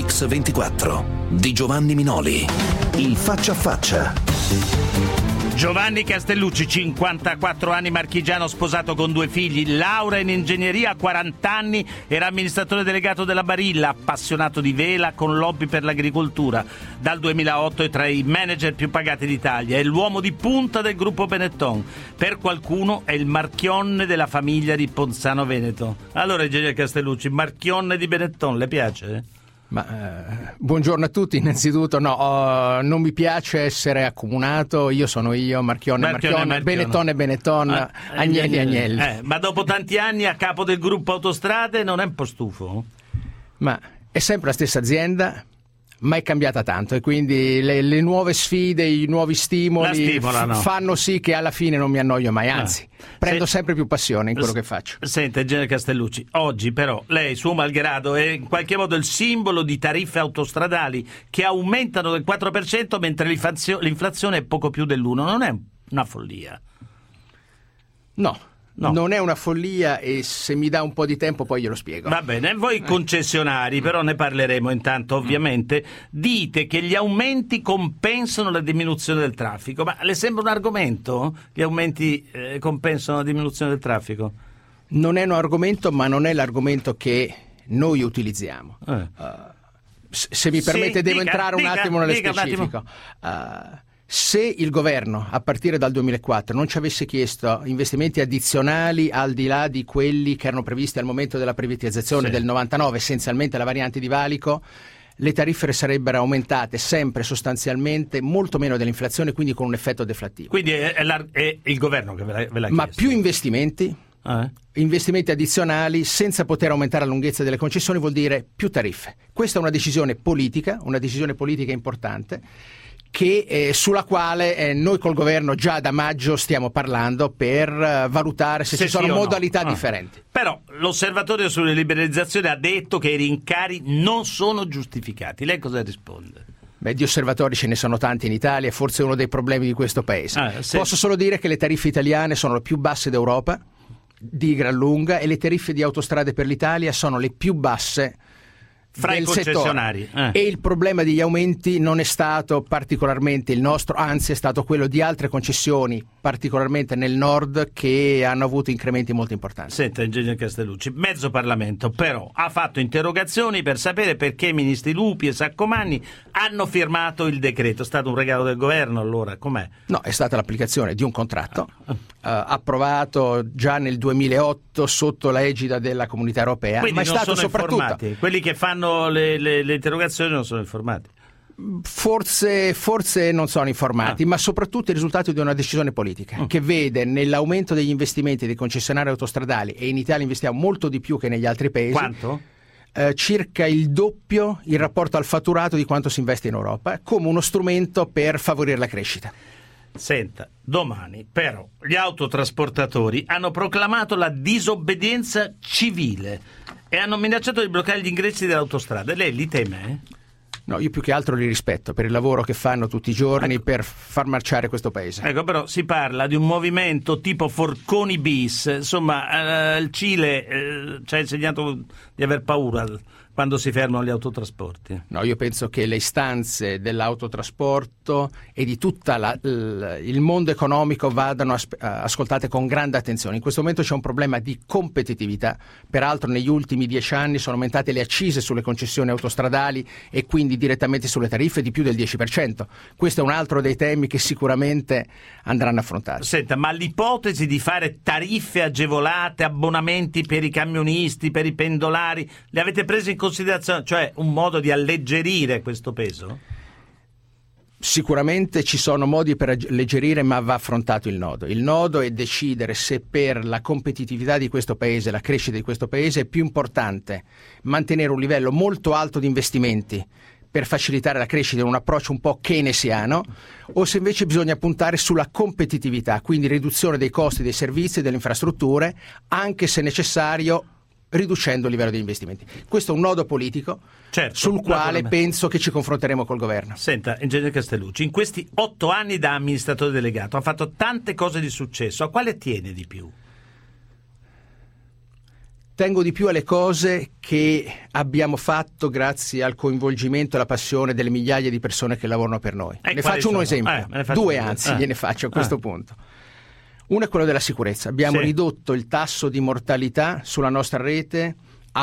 Mix24 di Giovanni Minoli. Il faccia a faccia. Giovanni Castellucci, 54 anni, marchigiano, sposato con 2 figli, laurea in ingegneria a 40 anni, era amministratore delegato della Barilla, appassionato di vela con lobby per l'agricoltura. Dal 2008 è tra i manager più pagati d'Italia, è l'uomo di punta del gruppo Benetton. Per qualcuno è il Marchionne della famiglia di Ponzano Veneto. Allora, ingegnere Castellucci, Marchionne di Benetton, le piace? Buongiorno a tutti. Innanzitutto non mi piace essere accomunato. Io sono io, Marchionne, Benetton e Benetton, Agnelli. Ma dopo tanti anni a capo del gruppo Autostrade non è un po' stufo? Ma è sempre la stessa azienda, ma è cambiata tanto, e quindi le nuove sfide, i nuovi stimoli fanno sì che alla fine non mi annoio mai, anzi prendo sempre più passione in quello che faccio. Senta, ingegnere Castellucci, oggi però lei, suo malgrado, è in qualche modo il simbolo di tariffe autostradali che aumentano del 4% mentre l'inflazione è poco più dell'1%. Non è una follia? No. Non è una follia, e se mi dà un po' di tempo poi glielo spiego. Va bene, voi concessionari, però ne parleremo intanto ovviamente, dite che gli aumenti compensano la diminuzione del traffico, ma le sembra un argomento? Gli aumenti compensano la diminuzione del traffico? Non è un argomento, ma non è l'argomento che noi utilizziamo. Se mi permette, devo entrare un attimo nello specifico. Se il governo a partire dal 2004 non ci avesse chiesto investimenti addizionali al di là di quelli che erano previsti al momento della privatizzazione del 99, essenzialmente la variante di valico, le tariffe sarebbero aumentate sempre sostanzialmente molto meno dell'inflazione, quindi con un effetto deflattivo. Quindi è il governo che ve l'ha chiesto. Ma più investimenti addizionali senza poter aumentare la lunghezza delle concessioni vuol dire più tariffe. Questa è una decisione politica importante, sulla quale noi col governo già da maggio stiamo parlando per valutare se ci sono modalità differenti. Però l'osservatorio sulle liberalizzazioni ha detto che i rincari non sono giustificati. Lei cosa risponde? Di osservatori ce ne sono tanti in Italia, forse è uno dei problemi di questo paese. Posso solo dire che le tariffe italiane sono le più basse d'Europa, di gran lunga, e le tariffe di Autostrade per l'Italia sono le più basse fra i concessionari. E il problema degli aumenti non è stato particolarmente il nostro, anzi è stato quello di altre concessioni, particolarmente nel nord, che hanno avuto incrementi molto importanti. Senta, ingegnere Castellucci, mezzo Parlamento però ha fatto interrogazioni per sapere perché i ministri Lupi e Saccomanni hanno firmato il decreto. È stato un regalo del governo, allora com'è? No, è stata l'applicazione di un contratto approvato già nel 2008 sotto la egida della Comunità Europea. Quindi ma è non stato sono soprattutto informati. Quelli che fanno le interrogazioni non sono informati. Forse non sono informati, ma soprattutto il risultato di una decisione politica che vede nell'aumento degli investimenti dei concessionari autostradali, e in Italia investiamo molto di più che negli altri paesi. Quanto? Circa il doppio in rapporto al fatturato di quanto si investe in Europa, come uno strumento per favorire la crescita. Senta, domani però gli autotrasportatori hanno proclamato la disobbedienza civile e hanno minacciato di bloccare gli ingressi dell'autostrada. Lei li teme? No, io più che altro li rispetto per il lavoro che fanno tutti i giorni per far marciare questo paese. Ecco, però si parla di un movimento tipo Forconi bis, insomma, il Cile ci ha insegnato di aver paura quando si fermano gli autotrasporti. No, io penso che le istanze dell'autotrasporto e di tutto il mondo economico vadano ascoltate con grande attenzione. In questo momento c'è un problema di competitività. Peraltro negli ultimi 10 anni sono aumentate le accise sulle concessioni autostradali e quindi direttamente sulle tariffe di più del 10%. Questo è un altro dei temi che sicuramente andranno affrontati. Senta, ma l'ipotesi di fare tariffe agevolate, abbonamenti per i camionisti, per i pendolari, le avete prese in considerazione, cioè un modo di alleggerire questo peso? Sicuramente ci sono modi per alleggerire, ma va affrontato il nodo. Il nodo è decidere se per la competitività di questo paese, la crescita di questo paese, è più importante mantenere un livello molto alto di investimenti per facilitare la crescita in un approccio un po' keynesiano, o se invece bisogna puntare sulla competitività, quindi riduzione dei costi dei servizi e delle infrastrutture, anche se necessario riducendo il livello degli investimenti. Questo è un nodo politico, certo, sul quale penso che ci confronteremo col governo. Senta, ingegnere Castellucci, in questi 8 anni da amministratore delegato ha fatto tante cose di successo, a quale tiene di più? Tengo di più alle cose che abbiamo fatto grazie al coinvolgimento e alla passione delle migliaia di persone che lavorano per noi. Ne faccio un esempio, due anzi gliene faccio a questo punto. Uno è quello della sicurezza. Abbiamo ridotto il tasso di mortalità sulla nostra rete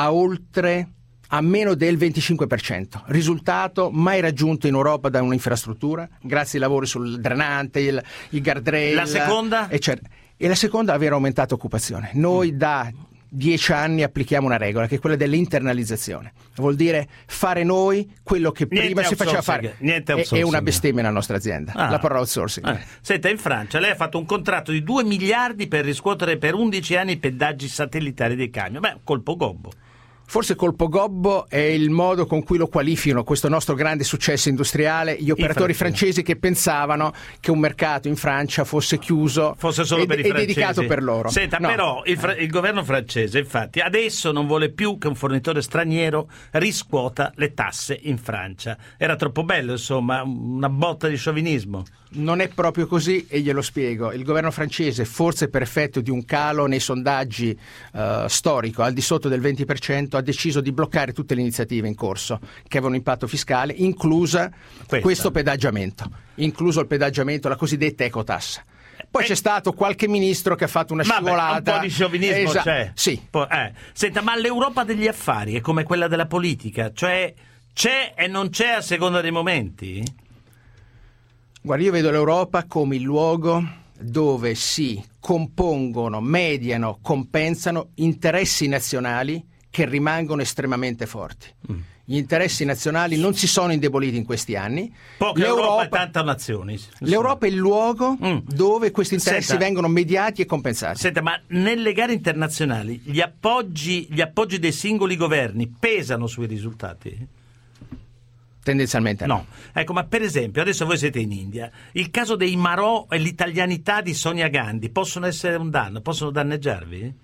a meno del 25%, risultato mai raggiunto in Europa da un'infrastruttura, grazie ai lavori sul drenante, il guardrail. La seconda? E la seconda, aver aumentato occupazione. Noi da 10 anni applichiamo una regola che è quella dell'internalizzazione. Vuol dire fare noi quello che prima si faceva fare. È una bestemmia nella nostra azienda, la parola outsourcing. Senta, in Francia lei ha fatto un contratto di 2 miliardi per riscuotere per 11 anni i pedaggi satellitari dei camion. Beh, colpo gobbo. Forse colpo gobbo è il modo con cui lo qualificano questo nostro grande successo industriale gli operatori francesi che pensavano che un mercato in Francia fosse chiuso, fosse solo per i francesi, dedicato per loro. Senta, no. Però il governo francese infatti adesso non vuole più che un fornitore straniero riscuota le tasse in Francia. Era troppo bello, insomma, una botta di sciovinismo. Non è proprio così e glielo spiego. Il governo francese, forse per effetto di un calo nei sondaggi storico al di sotto del 20%, ha deciso di bloccare tutte le iniziative in corso che avevano impatto fiscale, incluso questo pedaggiamento, incluso il pedaggiamento, la cosiddetta ecotassa. Poi c'è stato qualche ministro che ha fatto una scivolata. Un po' di sciovinismo c'è. Sì. Senta, ma l'Europa degli affari è come quella della politica, cioè c'è e non c'è a seconda dei momenti? Guarda, io vedo l'Europa come il luogo dove si compongono, mediano, compensano interessi nazionali che rimangono estremamente forti. Gli interessi nazionali non si sono indeboliti in questi anni. Poca Europa e tante nazioni. L'Europa è il luogo dove questi interessi vengono mediati e compensati. Senta, ma nelle gare internazionali gli appoggi dei singoli governi pesano sui risultati? Tendenzialmente no. Ecco, ma per esempio, adesso voi siete in India, il caso dei Marò e l'italianità di Sonia Gandhi possono essere un danno? Possono danneggiarvi?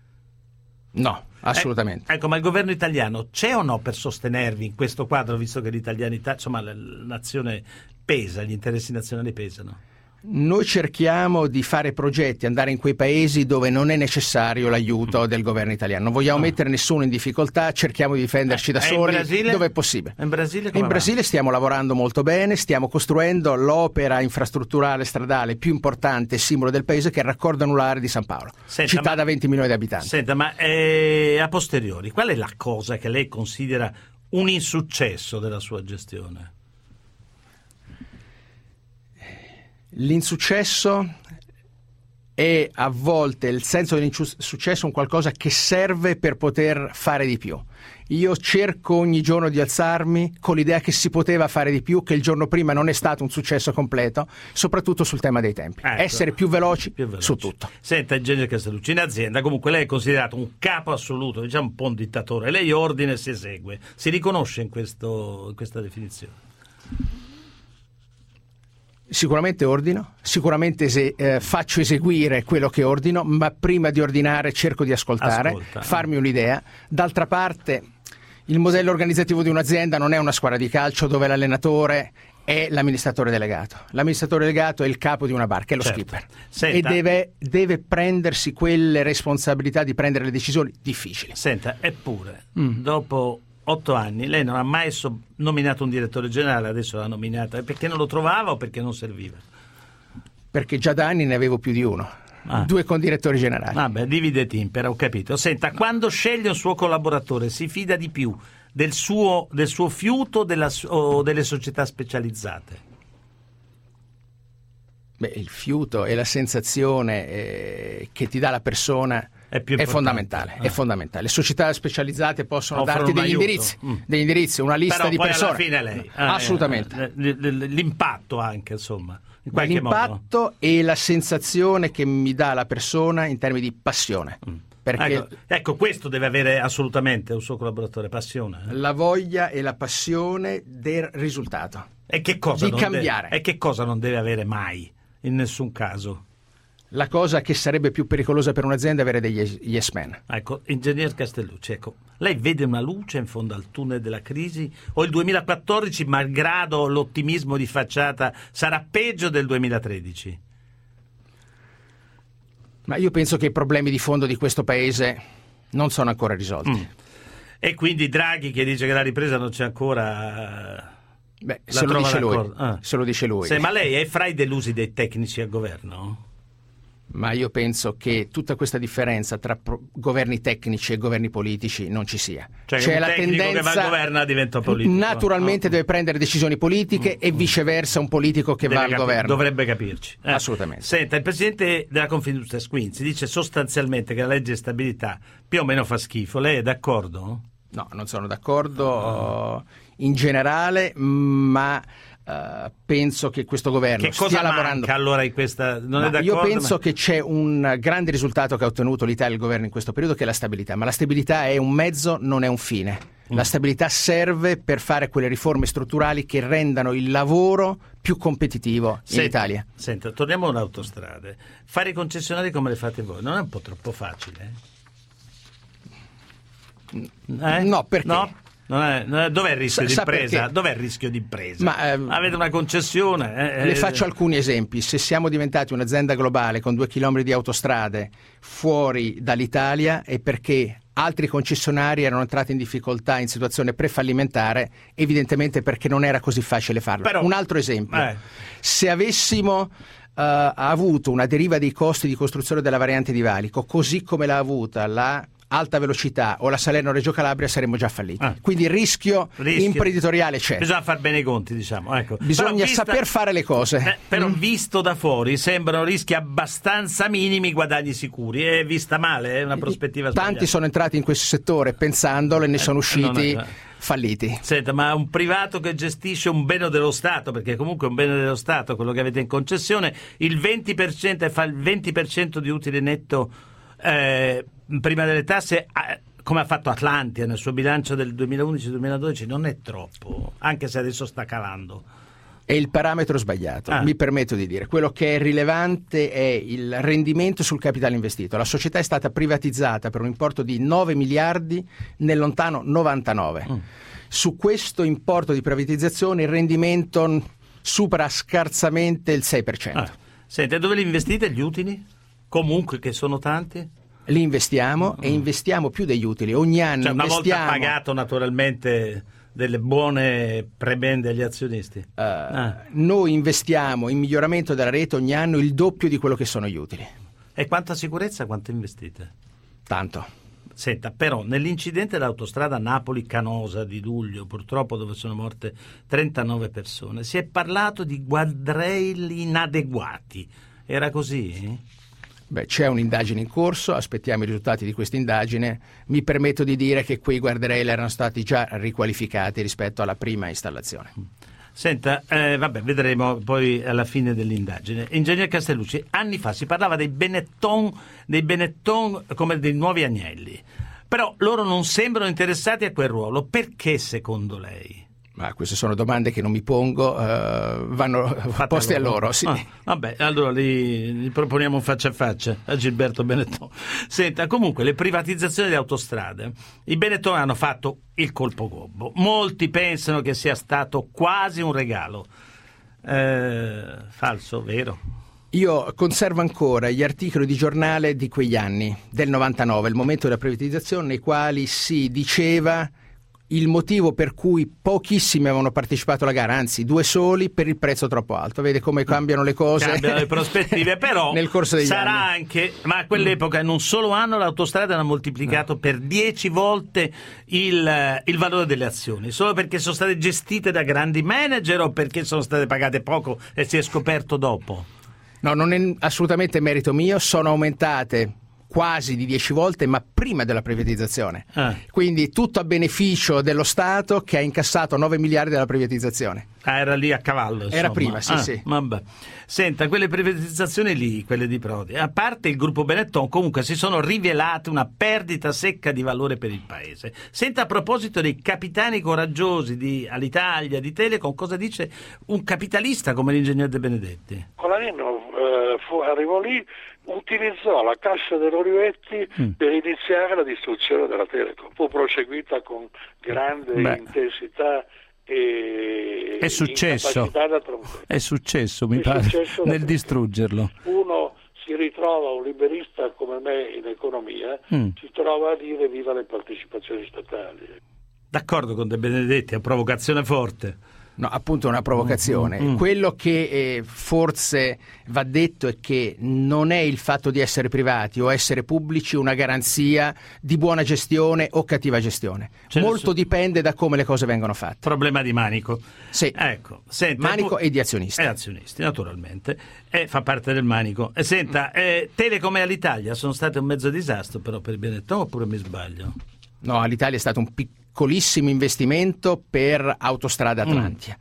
No, assolutamente. Ecco, ma il governo italiano c'è o no per sostenervi in questo quadro, visto che l'italianità, insomma, la nazione pesa, gli interessi nazionali pesano? Noi cerchiamo di fare progetti, andare in quei paesi dove non è necessario l'aiuto del governo italiano. Non vogliamo mettere nessuno in difficoltà, cerchiamo di difenderci da soli dove è possibile. In Brasile stiamo lavorando molto bene, stiamo costruendo l'opera infrastrutturale stradale più importante e simbolo del paese, che è il raccordo anulare di San Paolo, città da 20 milioni di abitanti. Senta, ma a posteriori, qual è la cosa che lei considera un insuccesso della sua gestione? L'insuccesso è a volte, il senso dell'insuccesso, un qualcosa che serve per poter fare di più. Io cerco ogni giorno di alzarmi con l'idea che si poteva fare di più, che il giorno prima non è stato un successo completo, soprattutto sul tema dei tempi. Ecco, essere più veloci su tutto. Senta, ingegnere Castellucci, in azienda comunque lei è considerato un capo assoluto, diciamo un po' un dittatore. Lei ordina e si esegue. Si riconosce in questa definizione? Sicuramente ordino, sicuramente faccio eseguire quello che ordino, ma prima di ordinare cerco di ascoltare, farmi un'idea. D'altra parte, il modello organizzativo di un'azienda non è una squadra di calcio dove l'allenatore è l'amministratore delegato. L'amministratore delegato è il capo di una barca, è lo skipper. Senta, e deve prendersi quelle responsabilità di prendere le decisioni difficili. Senta, eppure, dopo 8 anni, lei non ha mai nominato un direttore generale, adesso l'ha nominato, perché non lo trovava o perché non serviva? Perché già da anni ne avevo più di uno, 2 condirettori generali. Vabbè, divide et impera, ho capito. Senta, quando sceglie un suo collaboratore si fida di più del suo fiuto o delle società specializzate? Beh, il fiuto e la sensazione che ti dà la persona è fondamentale, è fondamentale. Le società specializzate possono darti degli indirizzi, una lista di persone. Però poi alla fine lei. Assolutamente. L'impatto anche, insomma. In qualche l'impatto modo. E la sensazione che mi dà la persona in termini di passione. Perché ecco, questo deve avere assolutamente un suo collaboratore, passione. La voglia e la passione del risultato. E che cosa di cambiare. E che cosa non deve avere mai, in nessun caso? La cosa che sarebbe più pericolosa per un'azienda è avere degli yes men. Ecco, ingegner Castellucci, lei vede una luce in fondo al tunnel della crisi o il 2014, malgrado l'ottimismo di facciata, sarà peggio del 2013? Ma io penso che i problemi di fondo di questo paese Non sono ancora risolti. E quindi Draghi che dice che la ripresa non c'è ancora... Beh, se lo dice lui. Se lo dice lui. Ma lei è fra i delusi dei tecnici al governo? Ma io penso che tutta questa differenza tra governi tecnici e governi politici non ci sia. Cioè c'è un la tecnico tendenza che va al governo diventa politico. Naturalmente deve prendere decisioni politiche e viceversa un politico che va al governo. Dovrebbe capirci. Assolutamente. Senta, il presidente della Confindustria Squinzi dice sostanzialmente che la legge di stabilità più o meno fa schifo. Lei è d'accordo? No, non sono d'accordo in generale, ma penso che questo governo stia lavorando. Manca allora in questa? Non è d'accordo? Io penso che c'è un grande risultato che ha ottenuto l'Italia e il governo in questo periodo, che è la stabilità, ma la stabilità è un mezzo, non è un fine. La stabilità serve per fare quelle riforme strutturali che rendano il lavoro più competitivo in Italia. Senta, torniamo alle autostrade. Fare i concessionari come le fate voi non è un po' troppo facile? No, perché? No? Dov'è il rischio di impresa? Dov'è il rischio di impresa? Avete una concessione? Le faccio alcuni esempi. Se siamo diventati un'azienda globale con 2 chilometri di autostrade fuori dall'Italia è perché altri concessionari erano entrati in difficoltà in situazione prefallimentare, evidentemente perché non era così facile farlo. Però, un altro esempio. Se avessimo avuto una deriva dei costi di costruzione della variante di Valico, così come l'ha avuta la Alta Velocità o la Salerno-Reggio Calabria, saremmo già falliti. Quindi il rischio imprenditoriale c'è. Bisogna far bene i conti, diciamo. Ecco. Bisogna saper fare le cose. Però visto da fuori sembrano rischi abbastanza minimi, guadagni sicuri. È vista male, è una prospettiva sbagliata. Tanti sono entrati in questo settore pensandolo e ne sono usciti falliti. Senta, ma un privato che gestisce un bene dello Stato, perché comunque è un bene dello Stato quello che avete in concessione, il 20% e fa il 20% di utile netto prima delle tasse, come ha fatto Atlantia nel suo bilancio del 2011-2012, non è troppo, anche se adesso sta calando. È il parametro sbagliato, mi permetto di dire. Quello che è rilevante è il rendimento sul capitale investito. La società è stata privatizzata per un importo di 9 miliardi nel lontano 99. Su questo importo di privatizzazione il rendimento supera scarsamente il 6%. Senti, dove li investite gli utili? Comunque, che sono tanti? Li investiamo e investiamo più degli utili. Ogni anno una volta pagato naturalmente delle buone prebende agli azionisti. Noi investiamo in miglioramento della rete ogni anno il doppio di quello che sono gli utili. E quanta sicurezza, quanto investite? Tanto. Senta, però nell'incidente dell'autostrada Napoli-Canosa di luglio, purtroppo, dove sono morte 39 persone, si è parlato di guardrail inadeguati. Era così? Beh, c'è un'indagine in corso, aspettiamo i risultati di questa indagine. Mi permetto di dire che quei guardrail erano stati già riqualificati rispetto alla prima installazione. Senta, vedremo poi alla fine dell'indagine. Ingegner Castellucci, anni fa si parlava dei Benetton come dei nuovi agnelli, però loro non sembrano interessati a quel ruolo. Perché secondo lei? Ma queste sono domande che non mi pongo, vanno poste a loro. Sì. Allora li proponiamo faccia a faccia a Gilberto Benetton. Senta, comunque le privatizzazioni delle autostrade, i Benetton hanno fatto il colpo gobbo. Molti pensano che sia stato quasi un regalo. Falso, vero? Io conservo ancora gli articoli di giornale di quegli anni, del 99, il momento della privatizzazione, nei quali si diceva il motivo per cui pochissimi avevano partecipato alla gara, anzi 2 soli, per il prezzo troppo alto. Vede come cambiano le cose? Cambiano le prospettive, però nel corso degli sarà anni. Anche, ma a quell'epoca in un solo anno l'autostrada hanno moltiplicato per 10 volte il valore delle azioni, solo perché sono state gestite da grandi manager o perché sono state pagate poco e si è scoperto dopo? No, non è assolutamente merito mio, sono aumentate quasi di 10 volte, ma prima della privatizzazione. Quindi tutto a beneficio dello Stato, che ha incassato 9 miliardi dalla privatizzazione. Era lì a cavallo, insomma. Era prima, sì. Vabbè. Senta, quelle privatizzazioni lì, quelle di Prodi, a parte il gruppo Benetton, comunque si sono rivelate una perdita secca di valore per il paese. Senta, a proposito dei capitani coraggiosi di Alitalia, di Telecom, cosa dice un capitalista come l'ingegner De Benedetti? Colaninno arrivò lì, utilizzò la cassa dell'Olivetti per iniziare la distruzione della Telecom. Fu proseguita con grande intensità e è successo, mi pare, nel distruggerlo. Uno si si ritrova un liberista come me in economia, si trova a dire viva le partecipazioni statali. D'accordo con De Benedetti, è provocazione forte. No, appunto è una provocazione. Quello che forse va detto è che non è il fatto di essere privati o essere pubblici una garanzia di buona gestione o cattiva gestione. Molto dipende da come le cose vengono fatte. Problema di Manico. Sì. Ecco, senta, Manico e di azionisti. E azionisti, naturalmente. Fa parte del Manico. Senta, Telecom e Alitalia sono state un mezzo disastro però per Benetton, oppure mi sbaglio? No, Alitalia è stato un piccolissimo investimento per Autostrada Atlantia.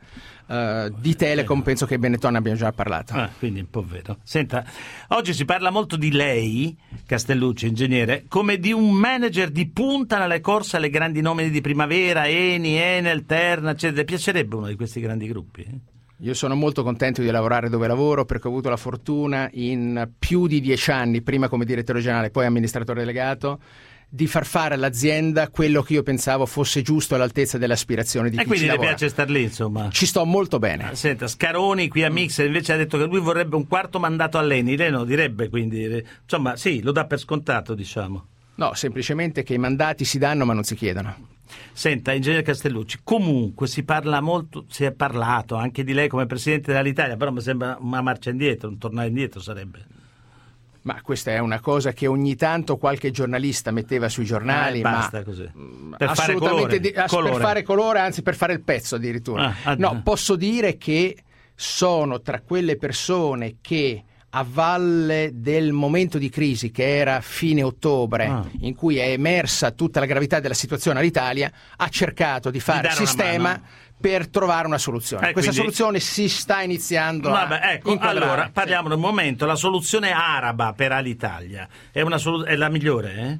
Di Telecom penso che Benetton abbiamo già parlato. Quindi un po' vero. Senta, oggi si parla molto di lei, Castellucci, ingegnere, come di un manager di punta nelle corse alle grandi nomine di Primavera, Eni, Enel, Terna, eccetera. Piacerebbe uno di questi grandi gruppi? Io sono molto contento di lavorare dove lavoro, perché ho avuto la fortuna in più di 10 anni, prima come direttore generale, poi amministratore delegato, di far fare all'azienda quello che io pensavo fosse giusto all'altezza delle aspirazioni di chi ci lavora. E quindi le piace star lì, insomma? Ci sto molto bene. Senta, Scaroni qui a Mixer invece ha detto che lui vorrebbe un quarto mandato all'Eni. Lei no, direbbe, quindi, insomma, sì, lo dà per scontato, diciamo. No, semplicemente che i mandati si danno ma non si chiedono. Senta, ingegnere Castellucci, comunque si parla molto, si è parlato anche di lei come presidente dell'Italia, però mi sembra una marcia indietro, un tornare indietro sarebbe. Ma questa è una cosa che ogni tanto qualche giornalista metteva sui giornali, basta ma così. Per assolutamente fare colore. Per fare colore, anzi per fare il pezzo addirittura. No, posso dire che sono tra quelle persone che a valle del momento di crisi che era fine ottobre, in cui è emersa tutta la gravità della situazione all'Italia, ha cercato di fare sistema per trovare una soluzione. Questa soluzione si sta iniziando a inquadrare. Allora, parliamo un momento. La soluzione araba per Alitalia è la migliore?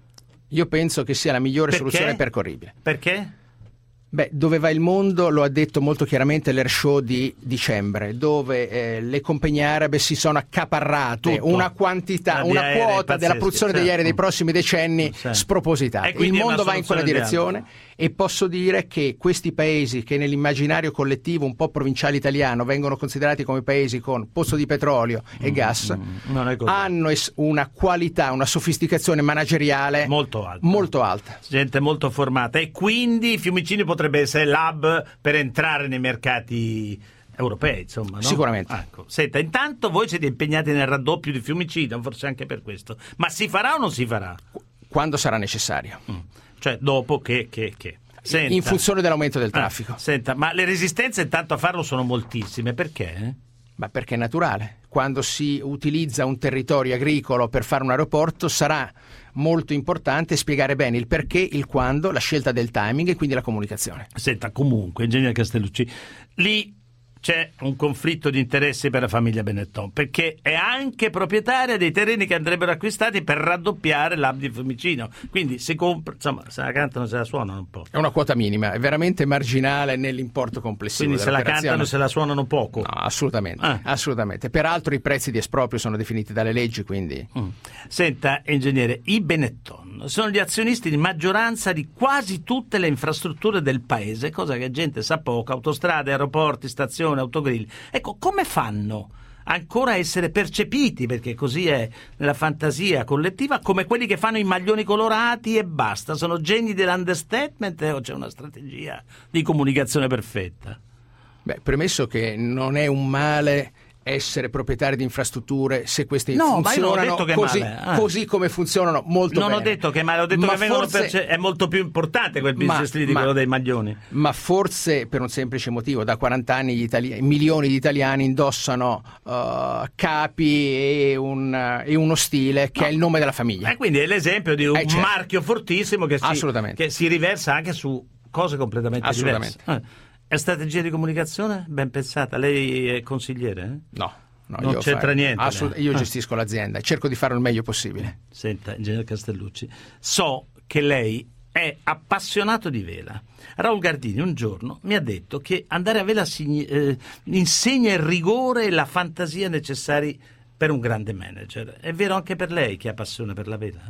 Io penso che sia la migliore soluzione percorribile. Perché? Beh, dove va il mondo lo ha detto molto chiaramente l'Air Show di dicembre, dove le compagnie arabe si sono accaparrate una quantità, una quota della produzione degli aerei dei prossimi decenni spropositata. Il mondo va in quella direzione e posso dire che questi paesi che nell'immaginario collettivo un po' provinciale italiano vengono considerati come paesi con pozzo di petrolio e gas hanno una qualità, una sofisticazione manageriale molto alta. Gente molto formata, e quindi Fiumicino potrebbe essere l'hub per entrare nei mercati europei, insomma, no? Sicuramente. Ecco. Senta, intanto voi siete impegnati nel raddoppio di Fiumicino, forse anche per questo, ma si farà o non si farà? Quando sarà necessario. Cioè dopo che. Senta, in funzione dell'aumento del traffico. Senta, ma le resistenze intanto a farlo sono moltissime, perché? Ma perché è naturale. Quando si utilizza un territorio agricolo per fare un aeroporto sarà molto importante spiegare bene il perché, il quando, la scelta del timing e quindi la comunicazione. Senta, comunque, ingegnere Castellucci, lì c'è un conflitto di interessi per la famiglia Benetton, perché è anche proprietaria dei terreni che andrebbero acquistati per raddoppiare l'hub di Fiumicino. Quindi si compra, insomma, se la cantano se la suonano un po'. È una quota minima, è veramente marginale nell'importo complessivo. Quindi se la cantano se la suonano poco. No, assolutamente. Peraltro i prezzi di esproprio sono definiti dalle leggi, quindi. Senta, ingegnere, i Benetton sono gli azionisti di maggioranza di quasi tutte le infrastrutture del paese, cosa che gente sa poco: autostrade, aeroporti, stazioni, autogrill. Ecco, come fanno ancora a essere percepiti, perché così è nella fantasia collettiva, come quelli che fanno i maglioni colorati e basta? Sono geni dell'understatement o c'è una strategia di comunicazione perfetta? Beh, premesso che non è un male essere proprietari di infrastrutture se queste funzionano così come funzionano molto bene. Non ho detto che male, ho detto che è molto più importante quel business lì di quello dei maglioni. Ma forse per un semplice motivo: da 40 anni milioni di italiani indossano capi e uno stile che è il nome della famiglia. E quindi è l'esempio di un marchio fortissimo che si riversa anche su cose completamente diverse. È strategia di comunicazione ben pensata? Lei è consigliere? No, non c'entra niente. Io gestisco l'azienda e cerco di farlo il meglio possibile. Senta, ingegnere Castellucci, so che lei è appassionato di vela. Raul Gardini un giorno mi ha detto che andare a vela insegna il rigore e la fantasia necessari per un grande manager. È vero anche per lei che ha passione per la vela?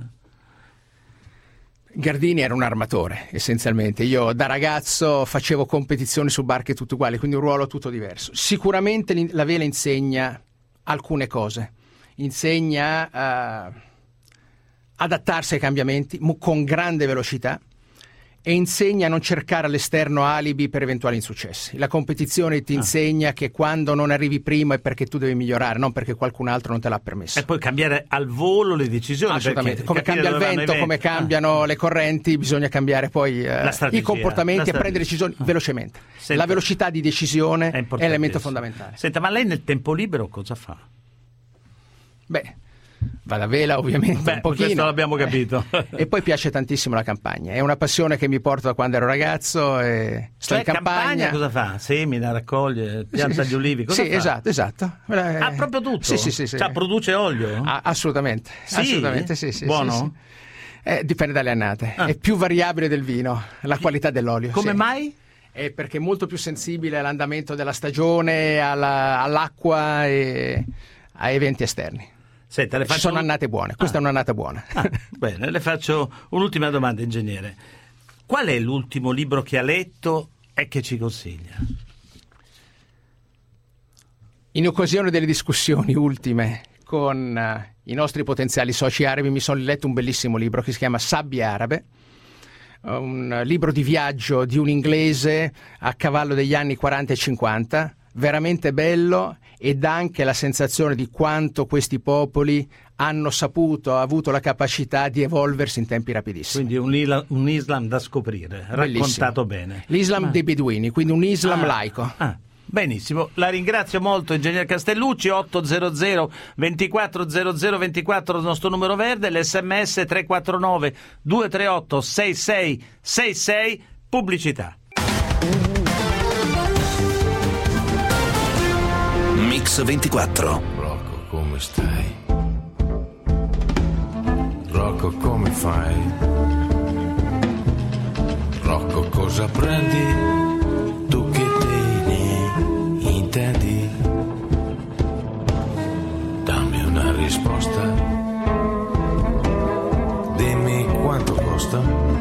Gardini era un armatore, essenzialmente. Io da ragazzo facevo competizioni su barche tutte uguali, quindi un ruolo tutto diverso. Sicuramente la vela insegna alcune cose. insegna a adattarsi ai cambiamenti con grande velocità e insegna a non cercare all'esterno alibi per eventuali insuccessi. La competizione ti insegna che quando non arrivi prima è perché tu devi migliorare, non perché qualcun altro non te l'ha permesso. E poi cambiare al volo le decisioni. Assolutamente, come cambia il vento, come cambiano le correnti, bisogna cambiare poi i comportamenti e prendere decisioni velocemente. Senta, la velocità di decisione è elemento fondamentale. Senta, ma lei nel tempo libero cosa fa? Beh, va da vela ovviamente un pochino. Questo l'abbiamo capito. E poi piace tantissimo la campagna, è una passione che mi porto da quando ero ragazzo e sto in campagna. Cosa fa? Semina, raccoglie, pianta gli ulivi, cosa fa? Esatto. Proprio tutto? Sì. Cioè, produce olio? Assolutamente, sì. Buono? Sì. Dipende dalle annate, è più variabile del vino, la qualità dell'olio. Come mai? È perché è molto più sensibile all'andamento della stagione, all'acqua e a eventi esterni. Senta, Ci sono annate buone, questa è un'annata buona. Bene, le faccio un'ultima domanda, ingegnere. Qual è l'ultimo libro che ha letto e che ci consiglia? In occasione delle discussioni ultime con i nostri potenziali soci arabi mi sono letto un bellissimo libro che si chiama Sabbie arabe, un libro di viaggio di un inglese a cavallo degli anni 40 e 50, veramente bello, e dà anche la sensazione di quanto questi popoli hanno avuto la capacità di evolversi in tempi rapidissimi. Quindi un Islam da scoprire, raccontato bene. L'Islam dei Beduini, quindi un Islam laico. Benissimo, la ringrazio molto, ingegner Castellucci. 800 24 00 24 il nostro numero verde, l'SMS 349 238 6666, pubblicità. Mix 24. Rocco, come stai? Rocco, come fai? Rocco, cosa prendi? Tu che te ne intendi? Dammi una risposta. Dimmi quanto costa.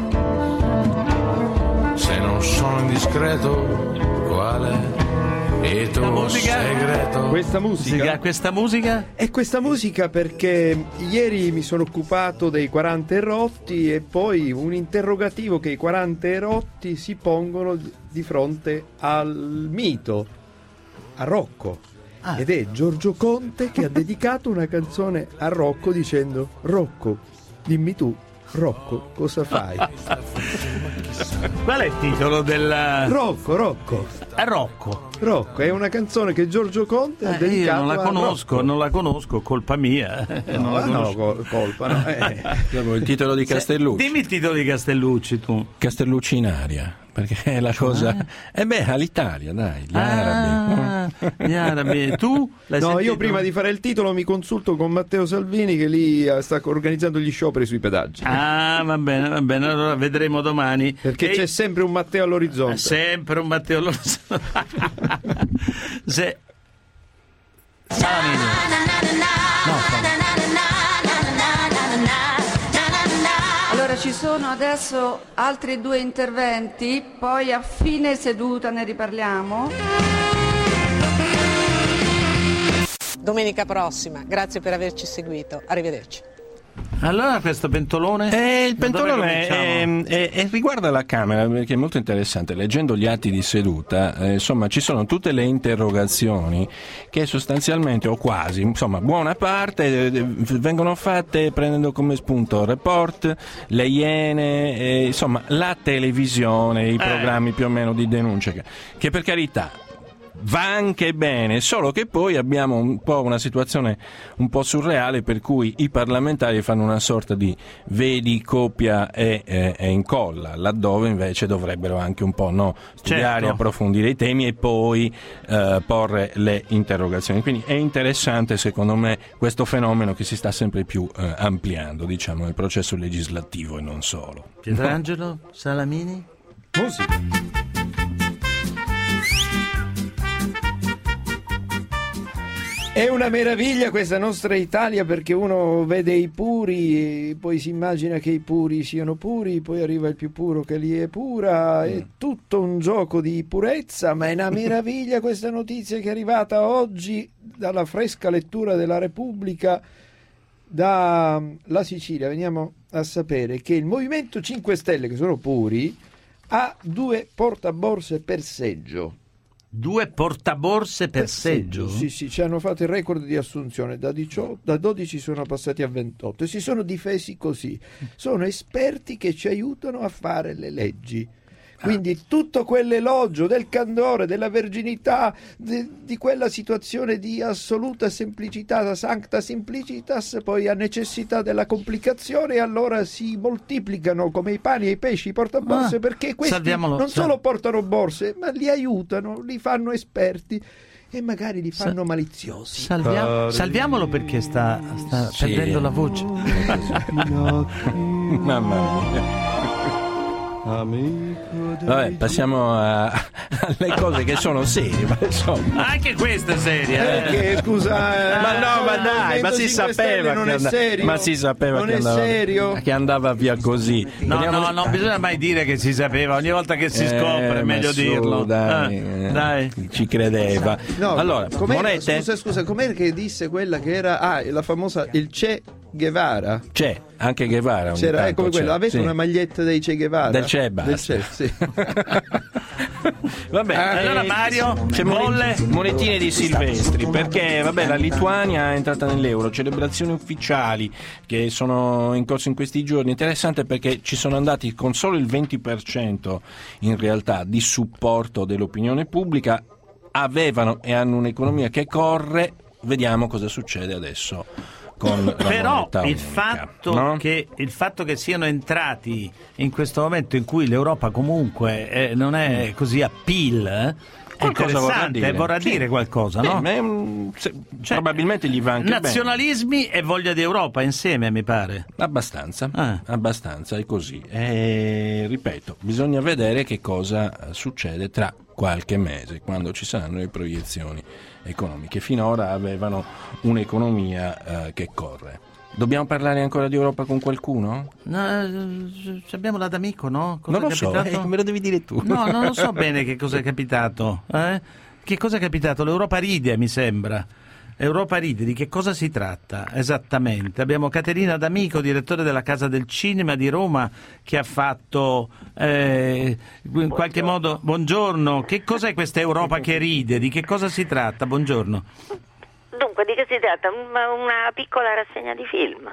Se non sono indiscreto, quale? E tu segreto. Questa musica? È questa musica perché ieri mi sono occupato dei 40 erotti e poi un interrogativo che i 40 erotti si pongono di fronte al mito, a Rocco. Ed è Giorgio Conte che ha dedicato una canzone a Rocco dicendo: Rocco, dimmi tu, Rocco, cosa fai? Qual è il titolo del... Rocco. Rocco è una canzone che Giorgio Conte ha dedicato a Rocco. Non la conosco, colpa mia. Colpa no. Il titolo di Castellucci. Dimmi il titolo di Castellucci tu. Castellucci in aria, perché è la cosa... all'Italia, dai, gli arabi. Gli arabi. Tu l'hai sentito? Io prima di fare il titolo mi consulto con Matteo Salvini che lì sta organizzando gli scioperi sui pedaggi. Va bene, allora vedremo domani. Perché c'è sempre un Matteo all'orizzonte. Sempre un Matteo all'orizzonte. Allora ci sono adesso altri 2 interventi, poi a fine seduta ne riparliamo. Domenica prossima, grazie per averci seguito, arrivederci. Allora questo pentolone? Il pentolone riguarda la Camera, perché è molto interessante. Leggendo gli atti di seduta, insomma, ci sono tutte le interrogazioni che sostanzialmente, o quasi, insomma, buona parte vengono fatte prendendo come spunto Report, le Iene, insomma, la televisione, i programmi più o meno di denuncia, che per carità va anche bene, solo che poi abbiamo un po' una situazione un po' surreale per cui i parlamentari fanno una sorta di vedi, copia e incolla, laddove invece dovrebbero anche un po' studiare, approfondire i temi e poi porre le interrogazioni. Quindi è interessante secondo me questo fenomeno che si sta sempre più ampliando, diciamo, nel processo legislativo e non solo. Pietrangelo Salamini? È una meraviglia questa nostra Italia, perché uno vede i puri e poi si immagina che i puri siano puri, poi arriva il più puro che lì è pura, è tutto un gioco di purezza, ma è una meraviglia questa notizia che è arrivata oggi dalla fresca lettura della Repubblica dalla Sicilia. Veniamo a sapere che il Movimento 5 Stelle, che sono puri, ha 2 portaborse per seggio. 2 portaborse per seggio? Sì, ci hanno fatto il record di assunzione, da 12 sono passati a 28 e si sono difesi così. Sono esperti che ci aiutano a fare le leggi. Quindi tutto quell'elogio del candore, della verginità, di quella situazione di assoluta semplicità, da sancta simplicitas, poi ha necessità della complicazione, e allora si moltiplicano come i pani e i pesci i portaborse, perché questi non solo portano borse, ma li aiutano, li fanno esperti e magari li fanno maliziosi. Salviamolo perché sta perdendo la voce. Mamma mia. Vabbè, passiamo alle cose che sono serie, ma insomma. Anche questa è seria. Perché, scusa, ma no, ma dai, ma si sapeva non è serio. Ma si sapeva non che è serio. Che andava via così. No, non bisogna mai dire che si sapeva, ogni volta che si scopre è meglio dirlo. Dai, ci credeva. No, allora, monete? Scusa, com'è che disse quella che era la famosa il Che Guevara? C'è anche Guevara. C'era, come quello. Avete una maglietta dei Che Guevara? Del Che basta. Sì. Vabbè, allora Mario, c'è monetine di Silvestri, perché vabbè, la Lituania è entrata nell'euro, celebrazioni ufficiali che sono in corso in questi giorni. Interessante perché ci sono andati con solo il 20% in realtà di supporto dell'opinione pubblica, avevano e hanno un'economia che corre. Vediamo cosa succede adesso con la però il unica, fatto che siano entrati in questo momento in cui l'Europa comunque non è così appeal, è interessante, vorrà dire qualcosa, no? Probabilmente gli va anche nazionalismi bene. E voglia di Europa insieme, mi pare. Abbastanza, è così. Ripeto, bisogna vedere che cosa succede tra qualche mese, quando ci saranno le proiezioni economiche. Finora avevano un'economia che corre. Dobbiamo parlare ancora di Europa con qualcuno? No, abbiamo la d'amico, no? Non lo so, me lo devi dire tu. No, non lo so bene che cosa è capitato. Che cosa è capitato? L'Europa ride, mi sembra. Europa ride, di che cosa si tratta esattamente? Abbiamo Caterina D'Amico, direttore della Casa del Cinema di Roma, che ha fatto in qualche modo... Buongiorno, che cos'è questa Europa che ride? Di che cosa si tratta? Buongiorno. Dunque, di che si tratta? Una piccola rassegna di film.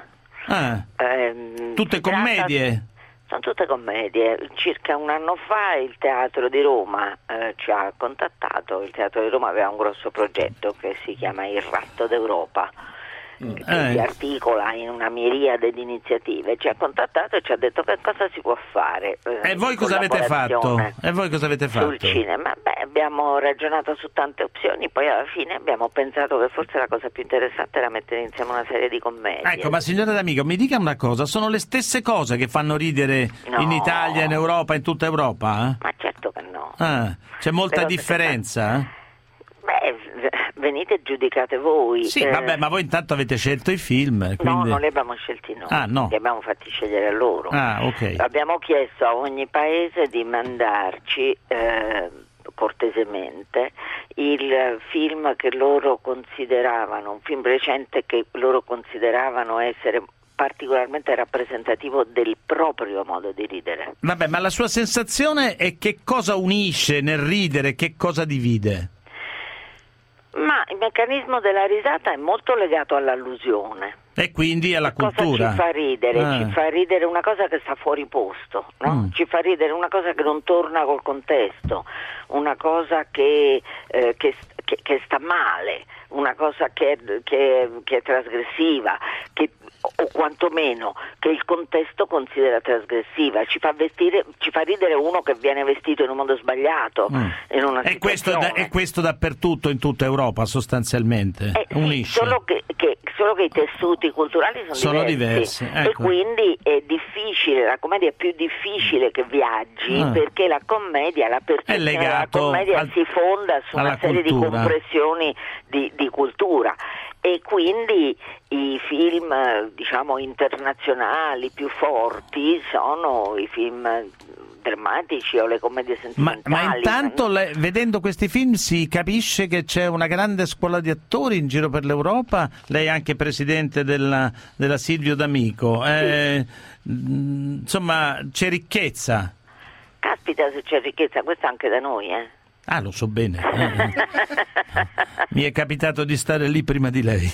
Tutte commedie? Sono tutte commedie. Circa un anno fa il Teatro di Roma ci ha contattato. Il Teatro di Roma aveva un grosso progetto che si chiama Il Ratto d'Europa, che si articola in una miriade di iniziative. Ci ha contattato e ci ha detto che cosa si può fare. E voi cosa avete fatto? Sul cinema? Abbiamo ragionato su tante opzioni, poi alla fine abbiamo pensato che forse la cosa più interessante era mettere insieme una serie di commedie. Ecco, ma signora D'Amico, mi dica una cosa, sono le stesse cose che fanno ridere in Italia, in Europa, in tutta Europa? Ma certo che no. C'è molta differenza? Venite e giudicate voi. Sì, vabbè, ma voi intanto avete scelto i film. Quindi... No, non li abbiamo scelti noi. No. Li abbiamo fatti scegliere loro. Ok. Abbiamo chiesto a ogni paese di mandarci cortesemente il film che loro consideravano, un film recente che loro consideravano essere particolarmente rappresentativo del proprio modo di ridere. Vabbè, ma la sua sensazione è che cosa unisce nel ridere, che cosa divide? Ma il meccanismo della risata è molto legato all'allusione. E quindi alla cultura. Cosa ci fa ridere? Ci fa ridere una cosa che sta fuori posto, no? Ci fa ridere una cosa che non torna col contesto, una cosa che sta male, una cosa che è trasgressiva, o quantomeno che il contesto considera trasgressiva. Ci fa ridere uno che viene vestito in un modo sbagliato, in una situazione. E questo dappertutto, in tutta Europa sostanzialmente, unisce. Solo che solo che i tessuti culturali sono diversi. Ecco. E quindi è difficile, la commedia è più difficile che viaggi, perché la commedia, la percezione della commedia si fonda su una serie di compressioni di cultura, e quindi i film, diciamo, internazionali più forti sono i film drammatici o le commedie sentimentali. Ma intanto vedendo questi film si capisce che c'è una grande scuola di attori in giro per l'Europa. Lei è anche presidente della Silvio D'Amico, insomma c'è ricchezza. Caspita, se c'è ricchezza, questa anche da noi, Ah, lo so bene. Mi è capitato di stare lì prima di lei.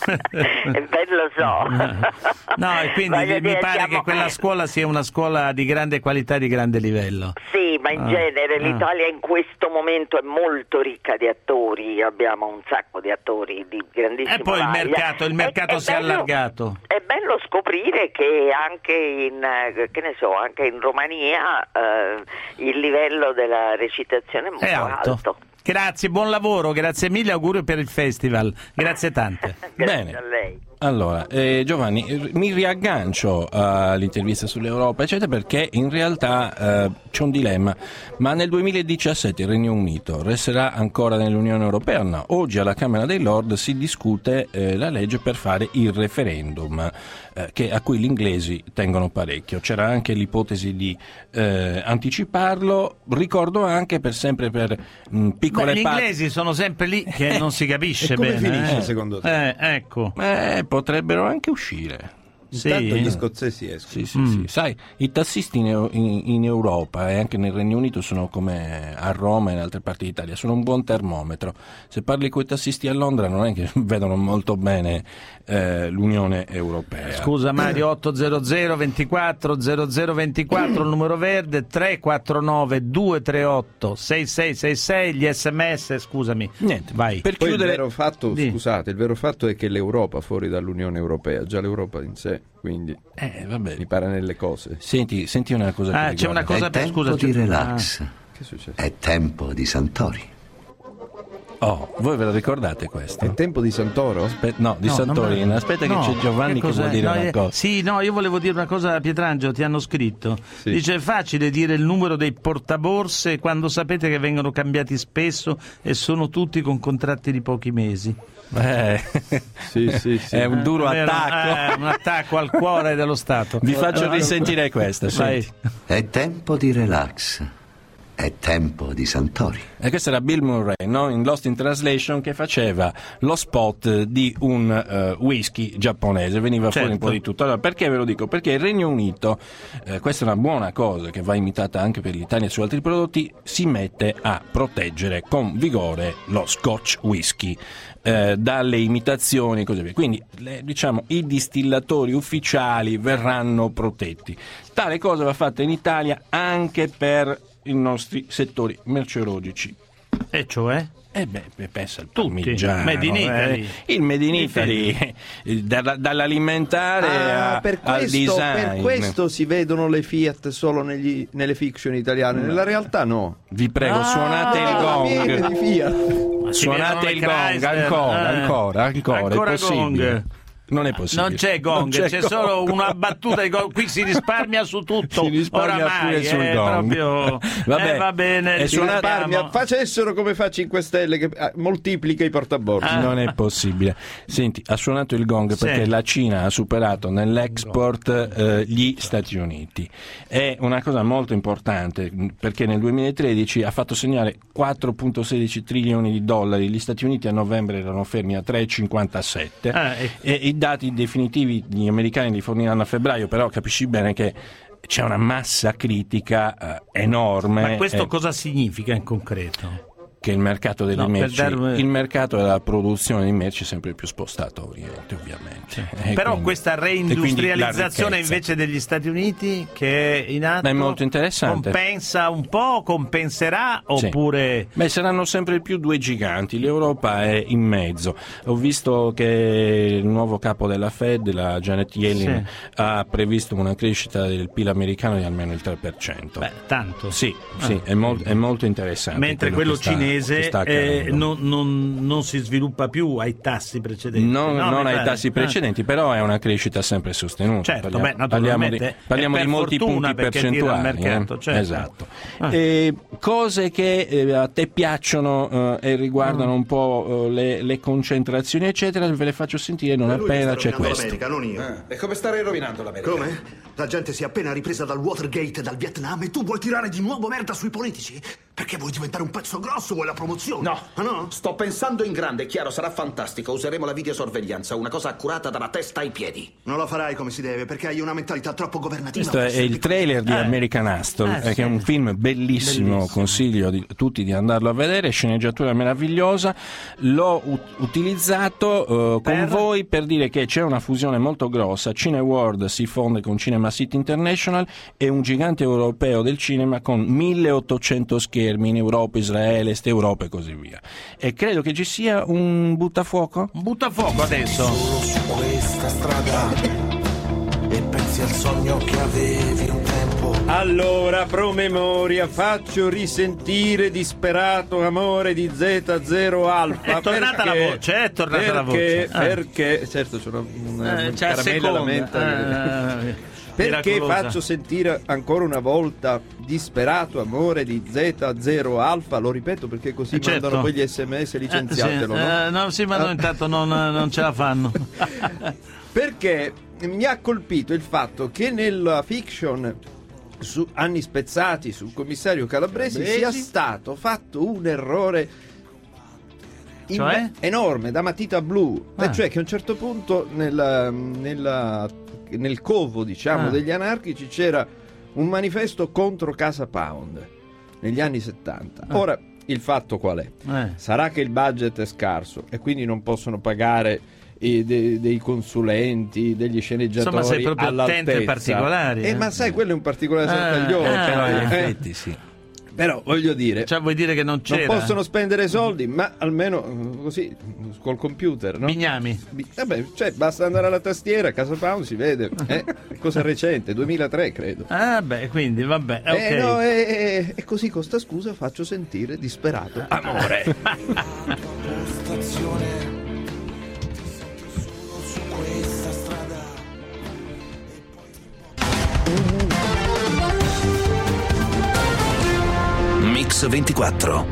Lo so. No, e quindi mi pare che quella scuola sia una scuola di grande qualità e di grande livello. Sì, ma in genere l'Italia in questo momento è molto ricca di attori, abbiamo un sacco di attori di grandissima E poi il mercato si è allargato. È bello scoprire che anche anche in Romania il livello della recitazione è molto alto. Grazie, buon lavoro, grazie mille, auguri per il festival, grazie tante. Grazie Bene. a lei. Allora, Giovanni, mi riaggancio all'intervista sull'Europa, eccetera, perché in realtà c'è un dilemma. Ma nel 2017 il Regno Unito resterà ancora nell'Unione Europea? No. Oggi alla Camera dei Lord si discute la legge per fare il referendum, a cui gli inglesi tengono parecchio. C'era anche l'ipotesi di anticiparlo. Ricordo anche, per piccole parti... Gli inglesi sono sempre lì che non si capisce come bene. Finisce secondo te? Ecco. Potrebbero anche uscire. Intanto gli scozzesi escono. Sì. Sai, i tassisti in Europa e anche nel Regno Unito sono come a Roma e in altre parti d'Italia, sono un buon termometro. Se parli con i tassisti a Londra non è che vedono molto bene l'Unione Europea. Scusa Mario, 800 24 0024 il numero verde, 349 238 6666 gli sms, scusami. Niente, vai. Per Poi chiudere... il vero fatto è che l'Europa fuori dall'Unione Europea, già l'Europa in sé, quindi mi pare nelle cose. Senti una cosa che c'è una cosa è tempo di relax. Che succede? È tempo di Santori. Voi ve lo ricordate questo? È tempo di Santoro? Di Santorina. Aspetta che c'è Giovanni che vuol dire una cosa. Sì, io volevo dire una cosa a Pietrangelo, ti hanno scritto. Sì. Dice: è facile dire il numero dei portaborse quando sapete che vengono cambiati spesso e sono tutti con contratti di pochi mesi. Sì. È un duro attacco. Un attacco al cuore dello Stato. Vi faccio risentire questo. È tempo di relax. È tempo di Santori. E questo era Bill Murray, no? In Lost in Translation, che faceva lo spot di un whisky giapponese, veniva fuori un po' di tutto. Allora, perché ve lo dico? Perché il Regno Unito, questa è una buona cosa che va imitata anche per l'Italia su altri prodotti, si mette a proteggere con vigore lo Scotch whisky dalle imitazioni e così via. Quindi i distillatori ufficiali verranno protetti. Tale cosa va fatta in Italia anche per i nostri settori merceologici. E cioè? Pensa al parmigiano, Made in Italy. Il Made in Italy, dall'alimentare al design. Per questo si vedono le Fiat solo nelle fiction italiane, nella realtà no. Vi prego, suonate il gong. Di Fiat. Suonate il gong ancora, è possibile. Gong. Non è possibile. Non c'è gong, c'è solo una battuta di gong. Qui si risparmia su tutto. Si risparmia oramai, pure sul gong. Proprio... va bene. Facessero come fa 5 Stelle che moltiplica i portaborse. Non è possibile. Senti, ha suonato il gong perché la Cina ha superato nell'export gli Stati Uniti. È una cosa molto importante perché nel 2013 ha fatto segnare 4,16 trilioni di dollari. Gli Stati Uniti a novembre erano fermi a 3,57 e i dati definitivi gli americani li forniranno a febbraio, però capisci bene che c'è una massa critica enorme. Ma questo cosa significa in concreto? Che il mercato delle merci, il mercato della produzione di merci è sempre più spostato a Oriente, ovviamente. Però quindi, questa reindustrializzazione invece degli Stati Uniti che è in atto, è molto interessante. Compensa un po', compenserà oppure... Saranno sempre più due giganti, l'Europa è in mezzo. Ho visto che il nuovo capo della Fed, la Janet Yellen, ha previsto una crescita del PIL americano di almeno il 3%. Tanto. Sì, è molto interessante. Mentre quello cinese cinese non si sviluppa più ai tassi precedenti. Non ai tassi precedenti, però è una crescita sempre sostenuta. Certo, parliamo di molti punti percentuali. Mercato, certo. Esatto. Cose che a te piacciono e riguardano un po' le concentrazioni, eccetera, ve le faccio sentire non appena c'è questo. L'America, non io. E come starei rovinando l'America? Come? La gente si è appena ripresa dal Watergate e dal Vietnam e tu vuoi tirare di nuovo merda sui politici? Perché vuoi diventare un pezzo grosso, vuoi la promozione? No, no? Sto pensando in grande, chiaro, sarà fantastico. Useremo la videosorveglianza, una cosa accurata dalla testa ai piedi. Non lo farai come si deve, perché hai una mentalità troppo governativa. Questo è il trailer di American Hustle, che è un film bellissimo. Consiglio a tutti di andarlo a vedere, sceneggiatura meravigliosa. L'ho utilizzato con voi per dire che c'è una fusione molto grossa. Cineworld si fonde con Cinema City International, è un gigante europeo del cinema con 1800 schermi in Europa, Israele, Est Europa e così via. E credo che ci sia un buttafuoco? Un buttafuoco adesso. Solo su questa strada e pensi al sogno che avevi un tempo. Allora, promemoria, faccio risentire Disperato amore di Z0 Alfa. È tornata la voce, Perché, certo, c'è una caramella alla menta. Perché faccio sentire ancora una volta Disperato amore di Z0 Alfa? Lo ripeto perché così mandano poi gli SMS, licenziatelo, no? Sì, ma intanto non ce la fanno. Perché mi ha colpito il fatto che nella fiction su Anni spezzati sul commissario Calabresi sia stato fatto un errore enorme da matita blu, cioè che a un certo punto nel covo, diciamo, degli anarchici c'era un manifesto contro Casa Pound negli anni 70. Ora, il fatto qual è? Sarà che il budget è scarso e quindi non possono pagare dei consulenti, degli sceneggiatori. Insomma, sei proprio all'altezza. attento ai particolari. Ma sai, quello è un particolare sartaglione. Però in effetti sì. Però voglio dire, vuoi dire che non c'era? Non possono spendere soldi, ma almeno così col computer, no? Bignami. Basta andare alla tastiera, Casa Pound si vede. Cosa recente, 2003 credo. Quindi vabbè. Okay. No, e così con sta scusa faccio sentire Disperato amore. Mix 24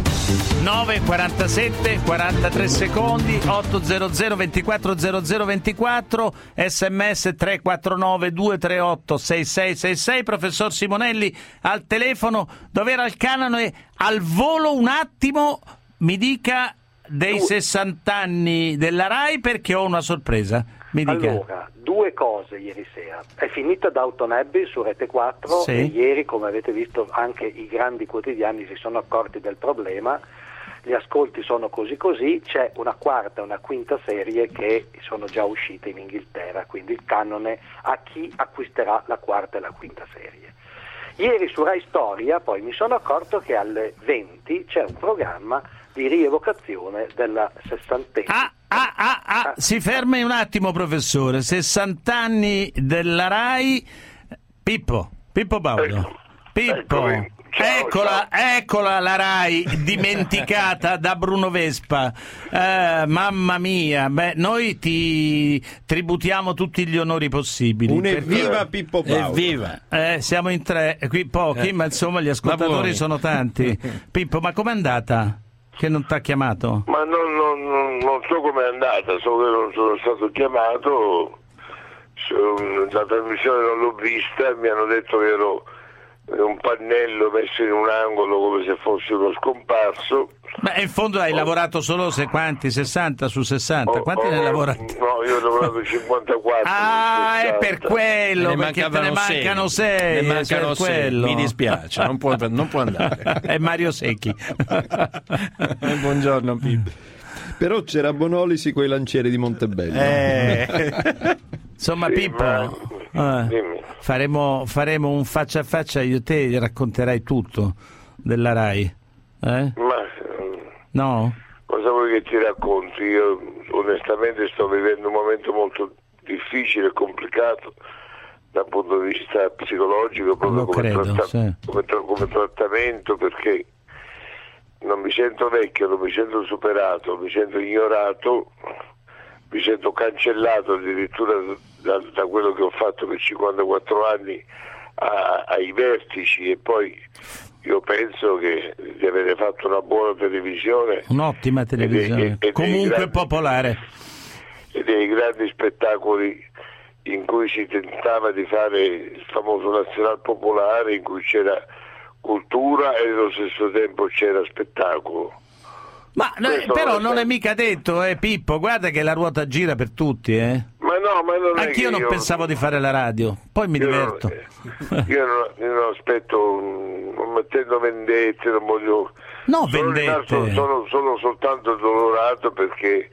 9:47, 43 secondi, 800 24 00 24, sms 349 238 6666. Professor Simonelli al telefono. Dov'era il canone? Al volo un attimo mi dica dei 60 anni della Rai, perché ho una sorpresa. Mi dica. Allora, due cose ieri sera. È finita Downton Abbey su Rete 4 e ieri, come avete visto, anche i grandi quotidiani si sono accorti del problema. Gli ascolti sono così, c'è una quarta e una quinta serie che sono già uscite in Inghilterra, quindi il canone a chi acquisterà la quarta e la quinta serie. Ieri su Rai Storia poi mi sono accorto che alle 20 c'è un programma di rievocazione della sessantesima. Si fermi un attimo, professore. 60 anni della Rai. Pippo Baudo. Pippo. Eccola la Rai dimenticata da Bruno Vespa. Mamma mia, noi ti tributiamo tutti gli onori possibili. Un evviva Pippo Baudo. Evviva. Siamo in tre, qui pochi, ma insomma gli ascoltatori sono tanti. Pippo, ma com'è andata? Che non ti ha chiamato? Ma non so com'è andata, so che non sono stato chiamato, la trasmissione non l'ho vista, mi hanno detto che ero un pannello messo in un angolo come se fosse uno scomparso. Ma in fondo hai lavorato solo 60 su 60? Quanti ne hai lavorati? No, io ho lavorato 54. È per quello, perché te ne mancano 6. Ne mancano 6, mi dispiace, non può andare. È Mario Secchi. Buongiorno Pippo. Però c'era Bonolisi coi lancieri di Montebello. Insomma, sì, Pippo, faremo un faccia a faccia, io e te racconterai tutto della Rai. No? Cosa vuoi che ti racconti? Io onestamente sto vivendo un momento molto difficile e complicato dal punto di vista psicologico, proprio come trattamento, perché non mi sento vecchio, non mi sento superato, mi sento ignorato, mi sento cancellato addirittura da quello che ho fatto per 54 anni ai vertici, e poi io penso che di avere fatto una buona televisione, un'ottima televisione, comunque popolare, e dei grandi spettacoli in cui si tentava di fare il famoso Nazional Popolare, in cui c'era cultura e allo stesso tempo c'era spettacolo. Ma però non è mica detto, Pippo, guarda che la ruota gira per tutti, Ma non è anch'io non pensavo di fare la radio, poi mi diverto. Io non aspetto, non mettendo vendette, non voglio... No, vendette. Sono soltanto dolorato perché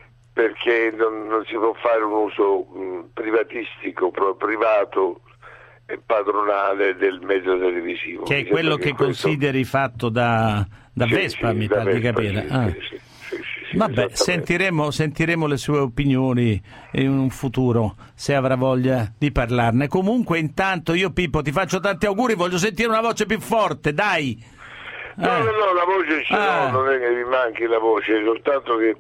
non si può fare un uso privatistico, privato e padronale del mezzo televisivo. Che è quello che consideri fatto da Vespa, mi pare di capire. Sì, vabbè, sentiremo le sue opinioni in un futuro, se avrà voglia di parlarne. Comunque intanto io, Pippo, ti faccio tanti auguri, voglio sentire una voce più forte, dai. No, la voce ce l'ho, non è che mi manchi la voce, soltanto che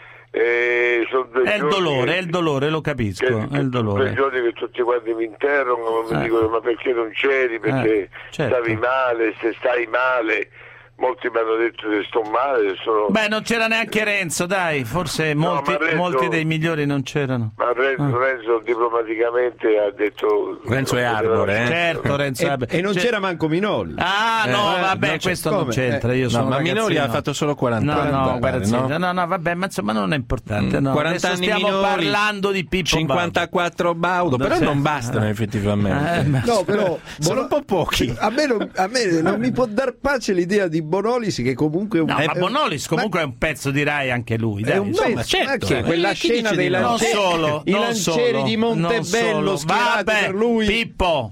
sono è il dolore, lo capisco, è il dolore. 2 giorni che tutti quanti mi interrogano, mi dicono ma perché non c'eri, perché stavi male, se stai male. Molti mi hanno detto che sto male. Beh, non c'era neanche Renzo, dai, forse molti dei migliori non c'erano. Ma Renzo diplomaticamente ha detto... Renzo è Arbore, Certo, Renzo e non c'era manco Minoli. Vabbè, questo non c'entra. Io sono ma Minoli ha fatto solo 40 anni. No, vabbè, ma insomma non è importante. 40 anni stiamo Minoli, parlando di Pippo 54 Baudo, però non bastano effettivamente. No, però sono un po' pochi. A me non mi può dar pace l'idea di Bonolis, che comunque ma Bonolis comunque è un pezzo di Rai anche lui, dai. È un pezzo, certo, quella scena dei lancieri, i lancieri di Montebello schierati per lui. Pippo,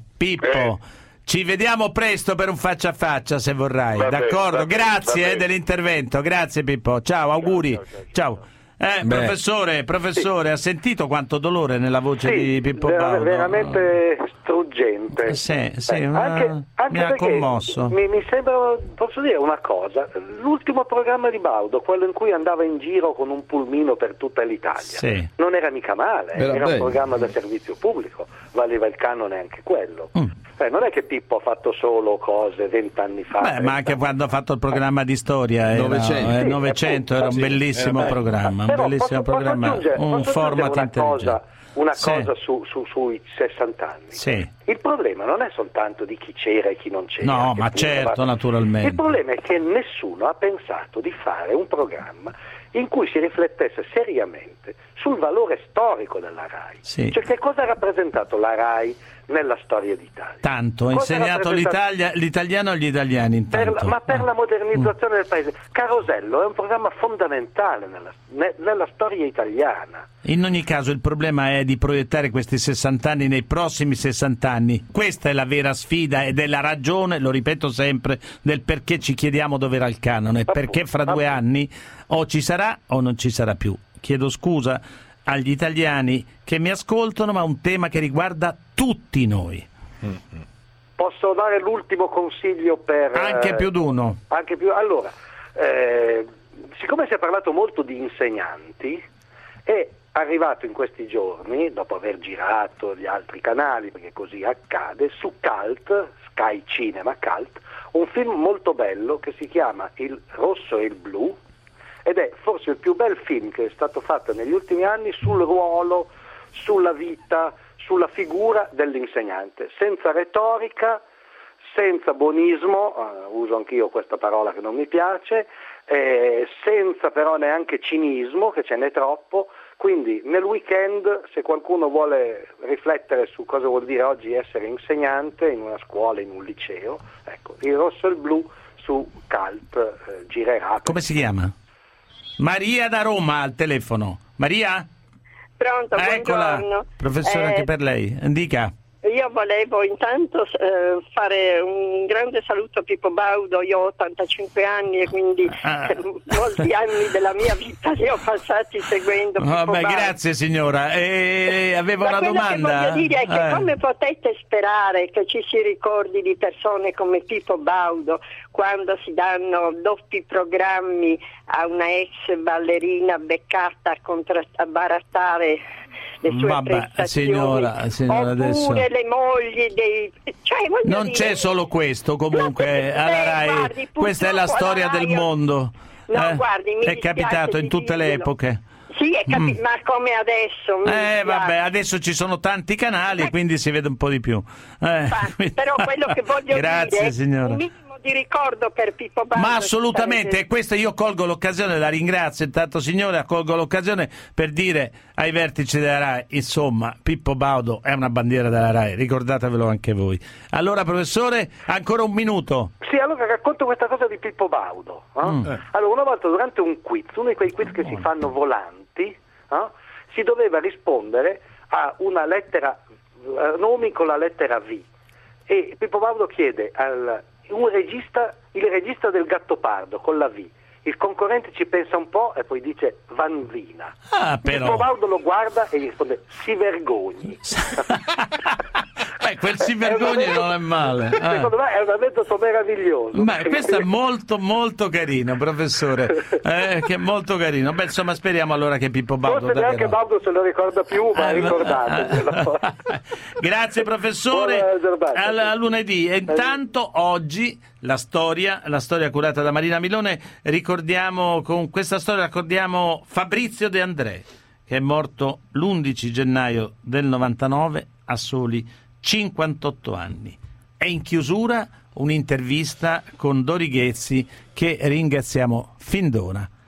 ci vediamo presto per un faccia a faccia, se vorrai. D'accordo? Grazie dell'intervento, grazie Pippo, ciao, auguri, ciao. Professore, ha sentito quanto dolore nella voce di Pippo Baudo? Veramente struggente. Anche mi ha commosso. Mi sembra, posso dire una cosa, l'ultimo programma di Baudo, quello in cui andava in giro con un pulmino per tutta l'Italia, non era mica male, era un programma da servizio pubblico, valeva il canone anche quello. Non è che Pippo ha fatto solo cose 20 anni fa. Ma anche quando ha fatto il programma di storia Novecento era un bellissimo programma, un format intelligente. Una cosa sui 60 anni. Il problema non è soltanto di chi c'era e chi non c'era. No, ma certo, naturalmente. Il problema è che nessuno ha pensato di fare un programma in cui si riflettesse seriamente sul valore storico della RAI. Cioè, che cosa ha rappresentato la RAI nella storia d'Italia? Tanto, ha insegnato l'italiano agli italiani intanto. Ma per la modernizzazione del paese. Carosello è un programma fondamentale nella storia italiana. In ogni caso il problema è di proiettare questi 60 anni nei prossimi 60 anni. Questa è la vera sfida ed è la ragione, lo ripeto sempre, del perché ci chiediamo dove era il canone, perché fra 2 anni o ci sarà o non ci sarà più. Chiedo scusa agli italiani che mi ascoltano, ma è un tema che riguarda tutti noi. Posso dare l'ultimo consiglio per... Anche più d'uno. Allora, siccome si è parlato molto di insegnanti, è arrivato in questi giorni, dopo aver girato gli altri canali, perché così accade, su Cult, Sky Cinema Cult, un film molto bello che si chiama Il rosso e il blu, ed è forse il più bel film che è stato fatto negli ultimi anni sul ruolo, sulla vita, sulla figura dell'insegnante, senza retorica, senza buonismo, uso anch'io questa parola che non mi piace, senza però neanche cinismo, che ce n'è troppo. Quindi nel weekend, se qualcuno vuole riflettere su cosa vuol dire oggi essere insegnante in una scuola, in un liceo, ecco, Il rosso e il blu su Cult girerà. Come si chiama? Maria da Roma al telefono. Maria? Pronto, Eccola. buongiorno. Professore, anche per lei. Dica. Io volevo intanto fare un grande saluto a Pippo Baudo. Io ho 85 anni e quindi molti anni della mia vita li ho passati seguendo Pippo Baudo. Grazie signora. Avevo una domanda. Quello che voglio dire è che come potete sperare che ci si ricordi di persone come Pippo Baudo quando si danno doppi programmi a una ex ballerina beccata a barattare le sue prestazioni, signora oppure adesso le mogli dei... non c'è solo questo comunque alla Rai, guardi, questa è la storia del mondo. Guardi, è capitato in tutte le epoche. Sì, ma come adesso? Vabbè, adesso ci sono tanti canali, quindi si vede un po' di più. Però quello che voglio Grazie, signora. Un minimo di ricordo per Pippo Baudo. Ma assolutamente, e questo io colgo l'occasione, la ringrazio intanto signora, colgo l'occasione per dire ai vertici della Rai, insomma, Pippo Baudo è una bandiera della Rai, ricordatevelo anche voi. Allora professore, ancora un minuto. Sì, allora racconto questa cosa di Pippo Baudo. Allora, una volta durante un quiz, uno di quei quiz che si fanno volanti, si doveva rispondere a una lettera, nomi con la lettera V, e Pippo Baudo chiede il regista del Gattopardo con la V. Il concorrente ci pensa un po' e poi dice Vanzina. Però Pippo Baudo lo guarda e gli risponde si vergogni. Quel si vergogni non è male. Secondo me è un aneddoto meraviglioso. Questo è molto molto carino, professore. Che è molto carino. Beh, insomma, speriamo allora che Pippo Baudo forse neanche Baudo se lo ricorda più, ma ricordatelo. Grazie professore. A lunedì. E intanto oggi la storia curata da Marina Milone, con questa storia ricordiamo Fabrizio De André, che è morto l'11 gennaio del 99 a soli 58 anni. E in chiusura un'intervista con Dori Ghezzi che ringraziamo fin d'ora.